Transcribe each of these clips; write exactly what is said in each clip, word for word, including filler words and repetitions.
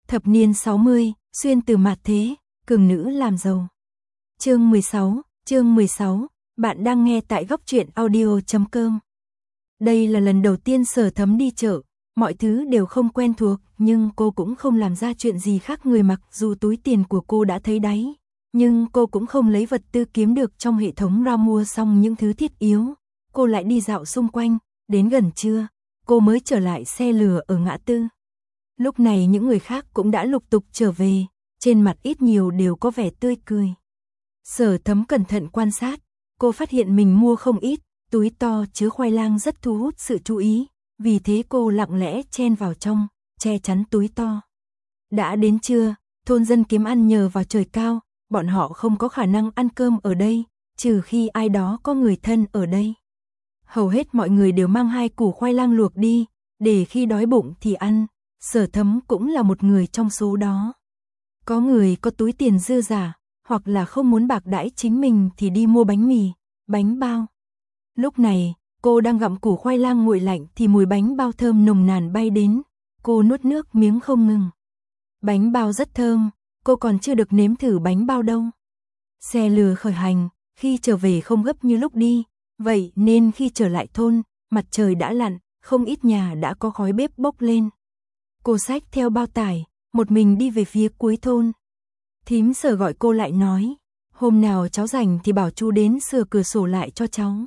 Thập niên sáu mươi, xuyên từ mạt thế, cường nữ làm giàu. Chương mười sáu, chương mười sáu, bạn đang nghe tại góc truyện audio chấm com. Đây là lần đầu tiên Sở Thấm đi chợ, mọi thứ đều không quen thuộc, nhưng cô cũng không làm ra chuyện gì khác người, mặc dù túi tiền của cô đã thấy đáy, nhưng cô cũng không lấy vật tư kiếm được trong hệ thống ra mua xong những thứ thiết yếu. Cô lại đi dạo xung quanh, đến gần trưa, cô mới trở lại xe lửa ở ngã tư. Lúc này những người khác cũng đã lục tục trở về, trên mặt ít nhiều đều có vẻ tươi cười. Sở Thấm cẩn thận quan sát, cô phát hiện mình mua không ít, túi to chứa khoai lang rất thu hút sự chú ý, vì thế cô lặng lẽ chen vào trong, che chắn túi to. Đã đến trưa, thôn dân kiếm ăn nhờ vào trời cao, bọn họ không có khả năng ăn cơm ở đây, trừ khi ai đó có người thân ở đây. Hầu hết mọi người đều mang hai củ khoai lang luộc đi, để khi đói bụng thì ăn. Sở Thấm cũng là một người trong số đó. Có người có túi tiền dư giả, hoặc là không muốn bạc đãi chính mình thì đi mua bánh mì, bánh bao. Lúc này, cô đang gặm củ khoai lang nguội lạnh thì mùi bánh bao thơm nồng nàn bay đến, cô nuốt nước miếng không ngừng. Bánh bao rất thơm, cô còn chưa được nếm thử bánh bao đâu. Xe lừa khởi hành, khi trở về không gấp như lúc đi, vậy nên khi trở lại thôn, mặt trời đã lặn, không ít nhà đã có khói bếp bốc lên. Cô xách theo bao tải, một mình đi về phía cuối thôn. Thím Sở gọi cô lại nói, hôm nào cháu rảnh thì bảo chú đến sửa cửa sổ lại cho cháu.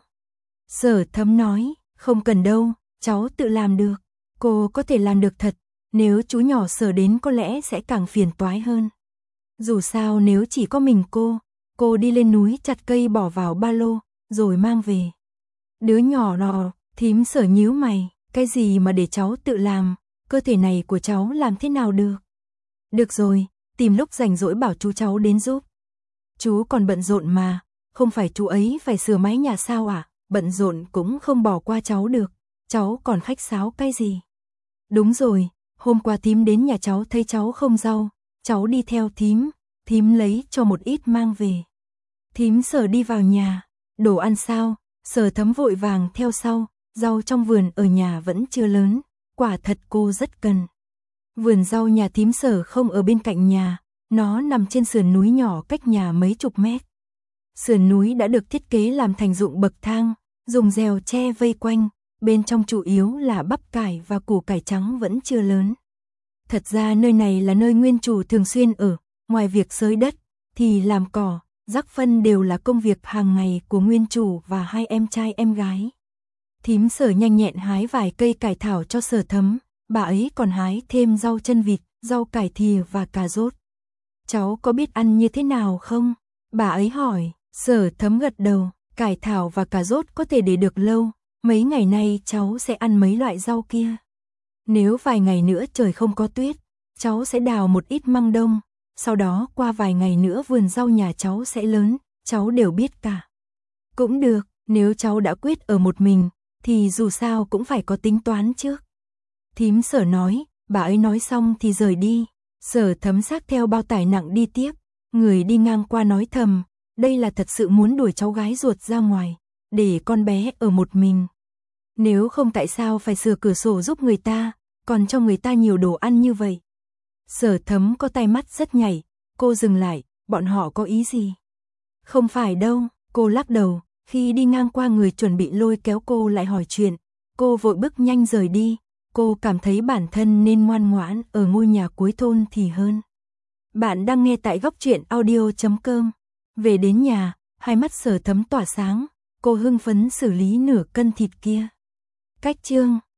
Sở Thấm nói, không cần đâu, cháu tự làm được. Cô có thể làm được thật, nếu chú nhỏ Sở đến có lẽ sẽ càng phiền toái hơn. Dù sao nếu chỉ có mình cô, cô đi lên núi chặt cây bỏ vào ba lô, rồi mang về. Đứa nhỏ nọ, thím Sở nhíu mày, cái gì mà để cháu tự làm, cơ thể này của cháu làm thế nào được? Được rồi, tìm lúc rảnh rỗi bảo chú cháu đến giúp. Chú còn bận rộn mà, không phải chú ấy phải sửa mái nhà sao à? Bận rộn cũng không bỏ qua cháu được, cháu còn khách sáo cái gì? Đúng rồi, hôm qua thím đến nhà cháu thấy cháu không rau, cháu đi theo thím, thím lấy cho một ít mang về. Thím Sở đi vào nhà, đồ ăn sao? Sở Thấm vội vàng theo sau, rau trong vườn ở nhà vẫn chưa lớn, quả thật cô rất cần. Vườn rau nhà thím Sở không ở bên cạnh nhà, nó nằm trên sườn núi nhỏ cách nhà mấy chục mét. Sườn núi đã được thiết kế làm thành ruộng bậc thang, dùng rèo tre vây quanh, bên trong chủ yếu là bắp cải và củ cải trắng vẫn chưa lớn. Thật ra nơi này là nơi nguyên chủ thường xuyên ở, ngoài việc xới đất, thì làm cỏ, rắc phân đều là công việc hàng ngày của nguyên chủ và hai em trai em gái. Thím Sở nhanh nhẹn hái vài cây cải thảo cho Sở Thấm, bà ấy còn hái thêm rau chân vịt, rau cải thìa và cà rốt. Cháu có biết ăn như thế nào không? Bà ấy hỏi. Sở Thấm gật đầu, cải thảo và cà rốt có thể để được lâu, mấy ngày nay cháu sẽ ăn mấy loại rau kia. Nếu vài ngày nữa trời không có tuyết, cháu sẽ đào một ít măng đông, sau đó qua vài ngày nữa vườn rau nhà cháu sẽ lớn, cháu đều biết cả. Cũng được, nếu cháu đã quyết ở một mình, thì dù sao cũng phải có tính toán trước. Thím Sở nói, bà ấy nói xong thì rời đi. Sở Thấm xách theo bao tải nặng đi tiếp, người đi ngang qua nói thầm, đây là thật sự muốn đuổi cháu gái ruột ra ngoài, để con bé ở một mình. Nếu không tại sao phải sửa cửa sổ giúp người ta, còn cho người ta nhiều đồ ăn như vậy. Sở Thấm có tay mắt rất nhảy, cô dừng lại, bọn họ có ý gì? Không phải đâu, cô lắc đầu, khi đi ngang qua người chuẩn bị lôi kéo cô lại hỏi chuyện, cô vội bước nhanh rời đi, cô cảm thấy bản thân nên ngoan ngoãn ở ngôi nhà cuối thôn thì hơn. Bạn đang nghe tại góc truyện audio chấm com. Về đến nhà, hai mắt Sở Thấm tỏa sáng, cô hưng phấn xử lý nửa cân thịt kia. Cách chương